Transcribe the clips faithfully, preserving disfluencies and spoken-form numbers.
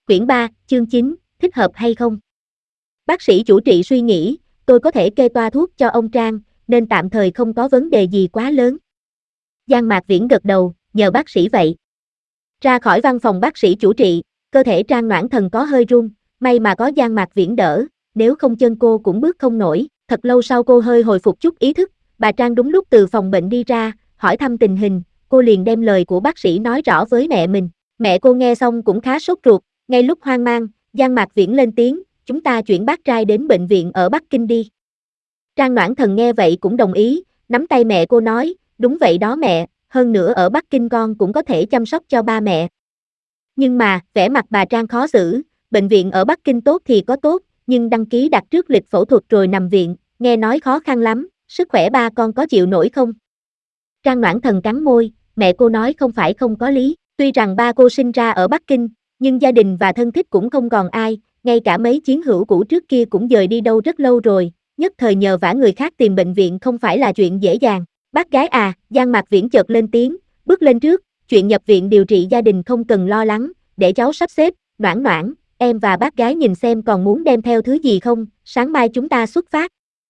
Quyển ba, chương chín, thích hợp hay không? Bác sĩ chủ trị suy nghĩ, tôi có thể kê toa thuốc cho ông Trang, nên tạm thời không có vấn đề gì quá lớn. Giang Mạc Viễn gật đầu, nhờ bác sĩ vậy. Ra khỏi văn phòng bác sĩ chủ trị, cơ thể Trang Noãn Thần có hơi run, may mà có Giang Mạc Viễn đỡ, nếu không chân cô cũng bước không nổi. Thật lâu sau cô hơi hồi phục chút ý thức, bà Trang đúng lúc từ phòng bệnh đi ra, hỏi thăm tình hình, cô liền đem lời của bác sĩ nói rõ với mẹ mình. Mẹ cô nghe xong cũng khá sốt ruột, ngay lúc hoang mang, Giang Mạc Viễn lên tiếng, chúng ta chuyển bác trai đến bệnh viện ở Bắc Kinh đi. Trang Noãn Thần nghe vậy cũng đồng ý, nắm tay mẹ cô nói, đúng vậy đó mẹ, hơn nữa ở Bắc Kinh con cũng có thể chăm sóc cho ba mẹ. Nhưng mà, vẻ mặt bà Trang khó xử, bệnh viện ở Bắc Kinh tốt thì có tốt, nhưng đăng ký đặt trước lịch phẫu thuật rồi nằm viện, nghe nói khó khăn lắm, sức khỏe ba con có chịu nổi không? Trang Noãn Thần cắn môi, mẹ cô nói không phải không có lý, tuy rằng ba cô sinh ra ở Bắc Kinh, nhưng gia đình và thân thích cũng không còn ai, ngay cả mấy chiến hữu cũ trước kia cũng dời đi đâu rất lâu rồi, nhất thời nhờ vả người khác tìm bệnh viện không phải là chuyện dễ dàng. Bác gái à, Giang Mạc Viễn chợt lên tiếng, bước lên trước, chuyện nhập viện điều trị gia đình không cần lo lắng, để cháu sắp xếp. Noãn Noãn, em và bác gái nhìn xem còn muốn đem theo thứ gì không, sáng mai chúng ta xuất phát.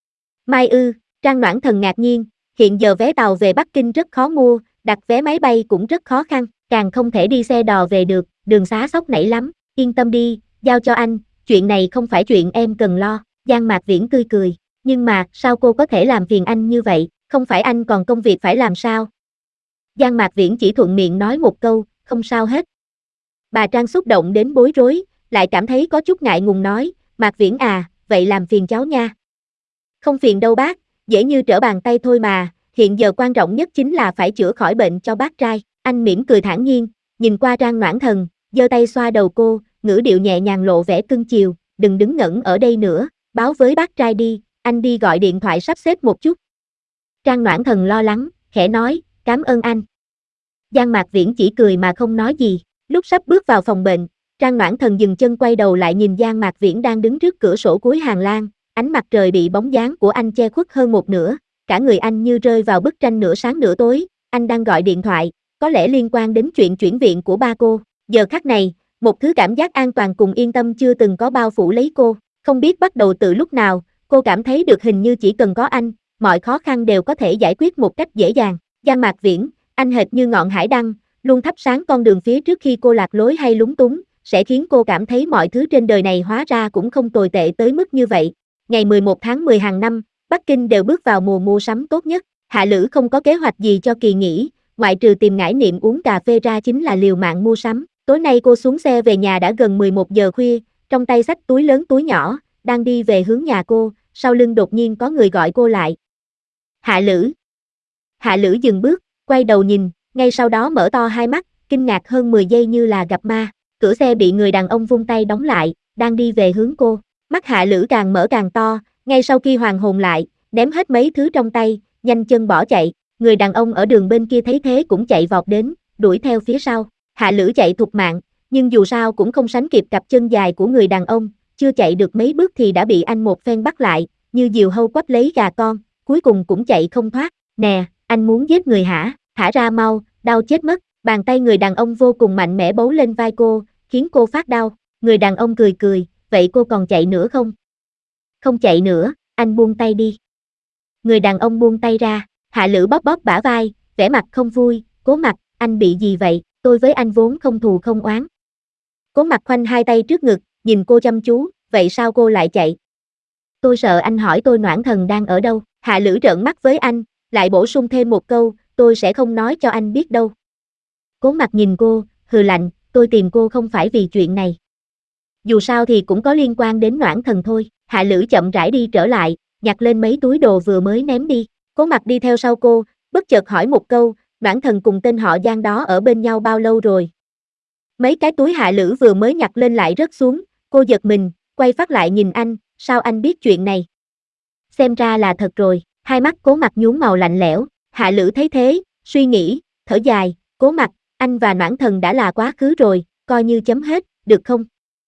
Mai ư, Trang Noãn Thần ngạc nhiên, hiện giờ vé tàu về Bắc Kinh rất khó mua, đặt vé máy bay cũng rất khó khăn, càng không thể đi xe đò về được, đường xá sóc nảy lắm, yên tâm đi, giao cho anh, chuyện này không phải chuyện em cần lo. Giang Mạc Viễn tươi cười, nhưng mà sao cô có thể làm phiền anh như vậy, không phải anh còn công việc phải làm sao? Giang Mạc Viễn chỉ thuận miệng nói một câu, không sao hết. Bà Trang xúc động đến bối rối, lại cảm thấy có chút ngại ngùng nói, Mạc Viễn à, vậy làm phiền cháu nha. Không phiền đâu bác, dễ như trở bàn tay thôi mà, hiện giờ quan trọng nhất chính là phải chữa khỏi bệnh cho bác trai. Anh mỉm cười thản nhiên, nhìn qua Trang Noãn Thần, giơ tay xoa đầu cô, ngữ điệu nhẹ nhàng lộ vẻ cưng chiều, đừng đứng ngẩn ở đây nữa, báo với bác trai đi, anh đi gọi điện thoại sắp xếp một chút. Trang Noãn Thần lo lắng, khẽ nói, cảm ơn anh. Giang Mạc Viễn chỉ cười mà không nói gì, lúc sắp bước vào phòng bệnh, Trang Noãn Thần dừng chân quay đầu lại nhìn Giang Mạc Viễn đang đứng trước cửa sổ cuối hành lang, ánh mặt trời bị bóng dáng của anh che khuất hơn một nửa, cả người anh như rơi vào bức tranh nửa sáng nửa tối, anh đang gọi điện thoại, có lẽ liên quan đến chuyện chuyển viện của ba cô. Giờ khắc này, một thứ cảm giác an toàn cùng yên tâm chưa từng có bao phủ lấy cô, không biết bắt đầu từ lúc nào, cô cảm thấy được hình như chỉ cần có anh, mọi khó khăn đều có thể giải quyết một cách dễ dàng. Giang Mạc Viễn, anh hệt như ngọn hải đăng, luôn thắp sáng con đường phía trước khi cô lạc lối hay lúng túng, sẽ khiến cô cảm thấy mọi thứ trên đời này hóa ra cũng không tồi tệ tới mức như vậy. Ngày mười một tháng mười hàng năm, Bắc Kinh đều bước vào mùa mua sắm tốt nhất, Hạ Lữ không có kế hoạch gì cho kỳ nghỉ, ngoại trừ tìm ngải niệm uống cà phê ra chính là liều mạng mua sắm. Tối nay cô xuống xe về nhà đã gần mười một giờ khuya, trong tay xách túi lớn túi nhỏ, đang đi về hướng nhà cô, sau lưng đột nhiên có người gọi cô lại. Hạ Lữ. Hạ Lữ dừng bước, quay đầu nhìn, ngay sau đó mở to hai mắt, kinh ngạc hơn mười giây như là gặp ma. Cửa xe bị người đàn ông vung tay đóng lại, đang đi về hướng cô. Mắt Hạ Lữ càng mở càng to, ngay sau khi hoàn hồn lại, ném hết mấy thứ trong tay, nhanh chân bỏ chạy. Người đàn ông ở đường bên kia thấy thế cũng chạy vọt đến, đuổi theo phía sau. Hạ Lữ chạy thục mạng, nhưng dù sao cũng không sánh kịp cặp chân dài của người đàn ông, chưa chạy được mấy bước thì đã bị anh một phen bắt lại, như diều hâu quắp lấy gà con, cuối cùng cũng chạy không thoát. Nè, anh muốn giết người hả? Thả ra mau, đau chết mất. Bàn tay người đàn ông vô cùng mạnh mẽ bấu lên vai cô, khiến cô phát đau. Người đàn ông cười cười, vậy cô còn chạy nữa không? Không chạy nữa, anh buông tay đi. Người đàn ông buông tay ra, Hạ Lữ bóp bóp bả vai, vẻ mặt không vui, Cố Mặc, anh bị gì vậy? Tôi với anh vốn không thù không oán. Cố Mặc khoanh hai tay trước ngực, nhìn cô chăm chú, vậy sao cô lại chạy? Tôi sợ anh hỏi tôi Noãn Thần đang ở đâu. Hạ Lữ trợn mắt với anh, lại bổ sung thêm một câu, tôi sẽ không nói cho anh biết đâu. Cố Mặc nhìn cô, hừ lạnh, tôi tìm cô không phải vì chuyện này. Dù sao thì cũng có liên quan đến Noãn Thần thôi. Hạ Lữ chậm rãi đi trở lại, nhặt lên mấy túi đồ vừa mới ném đi. Cố Mặc đi theo sau cô, bất chợt hỏi một câu, Noãn Thần cùng tên họ Giang đó ở bên nhau bao lâu rồi? Mấy cái túi Hạ Lữ vừa mới nhặt lên lại rớt xuống, cô giật mình, quay phát lại nhìn anh, sao anh biết chuyện này? Xem ra là thật rồi, hai mắt Cố Mặc nhuốm màu lạnh lẽo. Hạ Lữ thấy thế, suy nghĩ, thở dài, Cố Mặc, anh và Noãn Thần đã là quá khứ rồi, coi như chấm hết, được không?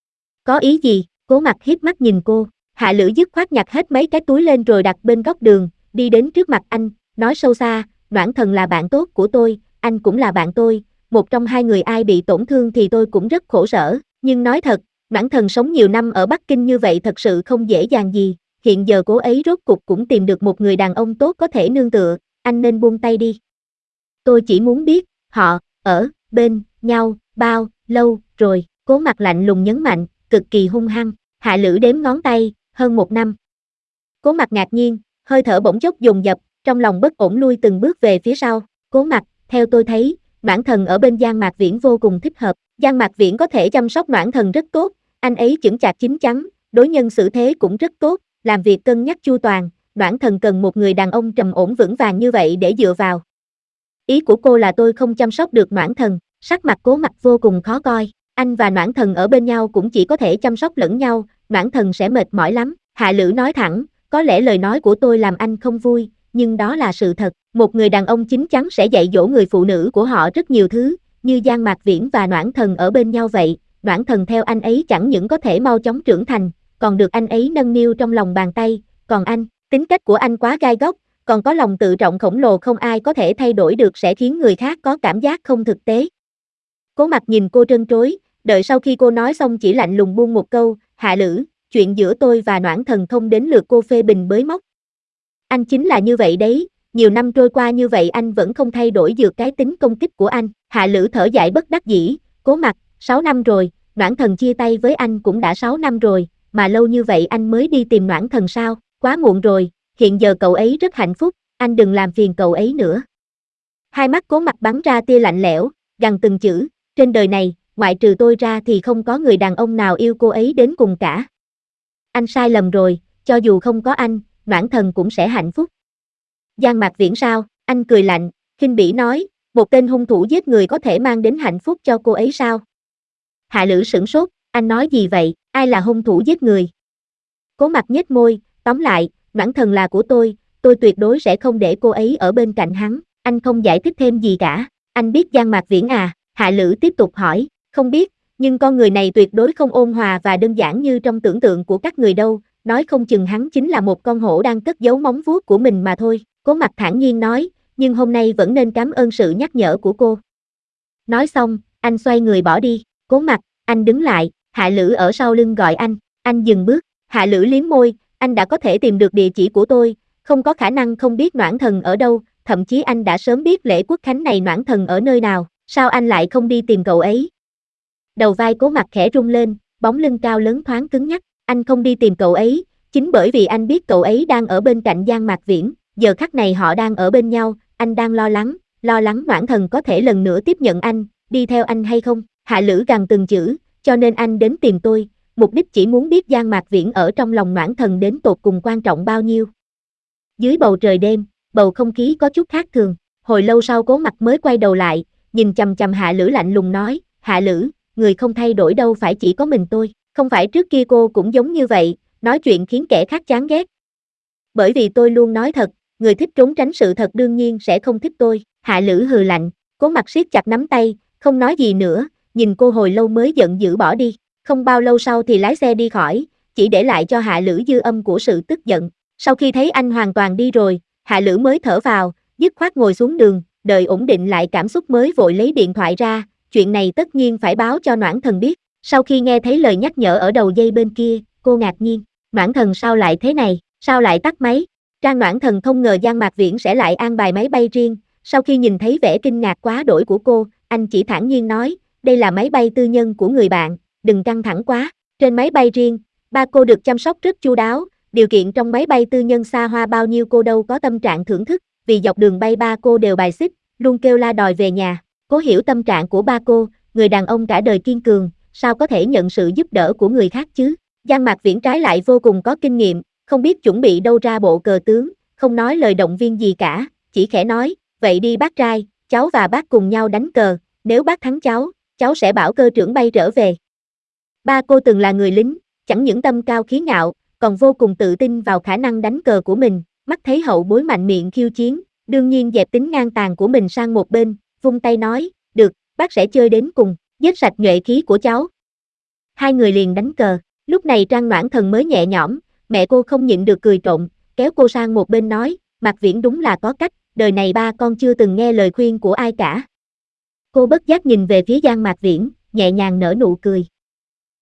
Có ý gì? Cố Mặc hiếp mắt nhìn cô. Hạ Lữ dứt khoát nhặt hết mấy cái túi lên rồi đặt bên góc đường, đi đến trước mặt anh, nói sâu xa, Noãn Thần là bạn tốt của tôi, anh cũng là bạn tôi, một trong hai người ai bị tổn thương thì tôi cũng rất khổ sở, Nhưng nói thật, Noãn Thần sống nhiều năm ở Bắc Kinh như vậy thật sự không dễ dàng gì, hiện giờ cô ấy rốt cục cũng tìm được một người đàn ông tốt có thể nương tựa, anh nên buông tay đi. Tôi chỉ muốn biết, họ, ở, bên, nhau, bao, lâu, rồi, Cố Mặc lạnh lùng nhấn mạnh, cực kỳ hung hăng, Hạ Lữ đếm ngón tay, hơn một năm. Cố Mặc ngạc nhiên, hơi thở bỗng chốc dồn dập, trong lòng bất ổn lui từng bước về phía sau, Cố Mặc, theo tôi thấy, Noãn Thần ở bên Giang Mạc Viễn vô cùng thích hợp, Giang Mạc Viễn có thể chăm sóc Noãn Thần rất tốt, anh ấy chững chạc chín chắn, đối nhân xử thế cũng rất tốt, làm việc cân nhắc chu toàn, Noãn Thần cần một người đàn ông trầm ổn vững vàng như vậy để dựa vào. Ý của cô là tôi không chăm sóc được Noãn Thần, sắc mặt Cố Mặc vô cùng khó coi, anh và Noãn Thần ở bên nhau cũng chỉ có thể chăm sóc lẫn nhau, Noãn Thần sẽ mệt mỏi lắm, Hạ Lữ nói thẳng, có lẽ lời nói của tôi làm anh không vui, nhưng đó là sự thật, một người đàn ông chín chắn sẽ dạy dỗ người phụ nữ của họ rất nhiều thứ, như Giang Mạc Viễn và Noãn Thần ở bên nhau vậy, Noãn Thần theo anh ấy chẳng những có thể mau chóng trưởng thành, còn được anh ấy nâng niu trong lòng bàn tay, còn anh, tính cách của anh quá gai góc, còn có lòng tự trọng khổng lồ không ai có thể thay đổi được sẽ khiến người khác có cảm giác không thực tế. Cố Mặc nhìn cô trân trối, đợi sau khi cô nói xong chỉ lạnh lùng buông một câu, Hạ Lữ, chuyện giữa tôi và Noãn Thần không đến lượt cô phê bình bới móc. Anh chính là như vậy đấy, nhiều năm trôi qua như vậy anh vẫn không thay đổi được cái tính công kích của anh, Hạ Lữ thở dài bất đắc dĩ, Cố Mặc, sáu năm rồi, Noãn Thần chia tay với anh cũng đã sáu năm rồi, mà lâu như vậy anh mới đi tìm Noãn Thần sao, quá muộn rồi, hiện giờ cậu ấy rất hạnh phúc, anh đừng làm phiền cậu ấy nữa. Hai mắt Cố Mặc bắn ra tia lạnh lẽo, gằn từng chữ, trên đời này, ngoại trừ tôi ra thì không có người đàn ông nào yêu cô ấy đến cùng cả. Anh sai lầm rồi, cho dù không có anh, Noãn Thần cũng sẽ hạnh phúc. Giang Mạc Viễn sao? Anh cười lạnh, khinh bỉ nói, một tên hung thủ giết người có thể mang đến hạnh phúc cho cô ấy sao? Hạ Lữ sửng sốt, anh nói gì vậy, ai là hung thủ giết người? Cố Mặc nhếch môi, tóm lại, Noãn Thần là của tôi, tôi tuyệt đối sẽ không để cô ấy ở bên cạnh hắn, anh không giải thích thêm gì cả, anh biết Giang Mạc Viễn à? Hạ Lữ tiếp tục hỏi, không biết, nhưng con người này tuyệt đối không ôn hòa và đơn giản như trong tưởng tượng của các người đâu, nói không chừng hắn chính là một con hổ đang cất giấu móng vuốt của mình mà thôi, Cố Mặc thản nhiên nói, nhưng hôm nay vẫn nên cảm ơn sự nhắc nhở của cô. Nói xong, anh xoay người bỏ đi, Cố Mặc, anh đứng lại, Hạ Lữ ở sau lưng gọi anh, anh dừng bước, Hạ Lữ liếm môi, anh đã có thể tìm được địa chỉ của tôi, không có khả năng không biết Noãn Thần ở đâu, thậm chí anh đã sớm biết lễ quốc khánh này Noãn Thần ở nơi nào, sao anh lại không đi tìm cậu ấy? Đầu vai Cố Mặc khẽ rung lên, bóng lưng cao lớn thoáng cứng nhắc, anh không đi tìm cậu ấy, chính bởi vì anh biết cậu ấy đang ở bên cạnh Giang Mạc Viễn, giờ khắc này họ đang ở bên nhau, anh đang lo lắng, lo lắng Noãn Thần có thể lần nữa tiếp nhận anh, đi theo anh hay không, Hạ Lữ gằn từng chữ, cho nên anh đến tìm tôi, mục đích chỉ muốn biết Giang Mạc Viễn ở trong lòng Noãn Thần đến tột cùng quan trọng bao nhiêu. Dưới bầu trời đêm, bầu không khí có chút khác thường, hồi lâu sau Cố Mặc mới quay đầu lại, nhìn chằm chằm Hạ Lữ lạnh lùng nói, Hạ Lữ, người không thay đổi đâu phải chỉ có mình tôi, không phải trước kia cô cũng giống như vậy, nói chuyện khiến kẻ khác chán ghét. Bởi vì tôi luôn nói thật, người thích trốn tránh sự thật đương nhiên sẽ không thích tôi, Hạ Lữ hừ lạnh, Cố Mặc siết chặt nắm tay, không nói gì nữa, nhìn cô hồi lâu mới giận dữ bỏ đi, không bao lâu sau thì lái xe đi khỏi, chỉ để lại cho Hạ Lữ dư âm của sự tức giận, sau khi thấy anh hoàn toàn đi rồi, Hạ Lữ mới thở vào, dứt khoát ngồi xuống đường, đợi ổn định lại cảm xúc mới vội lấy điện thoại ra, chuyện này tất nhiên phải báo cho Noãn Thần biết, sau khi nghe thấy lời nhắc nhở ở đầu dây bên kia, cô ngạc nhiên, Noãn Thần sao lại thế này, sao lại tắt máy, Trang Noãn Thần không ngờ Giang Mạc Viễn sẽ lại an bài máy bay riêng, sau khi nhìn thấy vẻ kinh ngạc quá đổi của cô, anh chỉ thản nhiên nói, đây là máy bay tư nhân của người bạn, đừng căng thẳng quá, trên máy bay riêng, ba cô được chăm sóc rất chu đáo, điều kiện trong máy bay tư nhân xa hoa bao nhiêu cô đâu có tâm trạng thưởng thức, vì dọc đường bay ba cô đều bài xích, luôn kêu la đòi về nhà, Cố hiểu tâm trạng của ba cô, người đàn ông cả đời kiên cường, sao có thể nhận sự giúp đỡ của người khác chứ, Giang Mạc Viễn trái lại vô cùng có kinh nghiệm, không biết chuẩn bị đâu ra bộ cờ tướng, không nói lời động viên gì cả, chỉ khẽ nói, vậy đi bác trai, cháu và bác cùng nhau đánh cờ, nếu bác thắng cháu, cháu sẽ bảo cơ trưởng bay trở về. Ba cô từng là người lính, chẳng những tâm cao khí ngạo, còn vô cùng tự tin vào khả năng đánh cờ của mình, mắt thấy hậu bối mạnh miệng khiêu chiến, đương nhiên dẹp tính ngang tàn của mình sang một bên, vung tay nói, được, bác sẽ chơi đến cùng, giết sạch nhuệ khí của cháu. Hai người liền đánh cờ, lúc này Trang Noãn Thần mới nhẹ nhõm, mẹ cô không nhịn được cười trộm, kéo cô sang một bên nói, Mạc Viễn đúng là có cách, đời này ba con chưa từng nghe lời khuyên của ai cả. Cô bất giác nhìn về phía Giang Mạc Viễn, nhẹ nhàng nở nụ cười,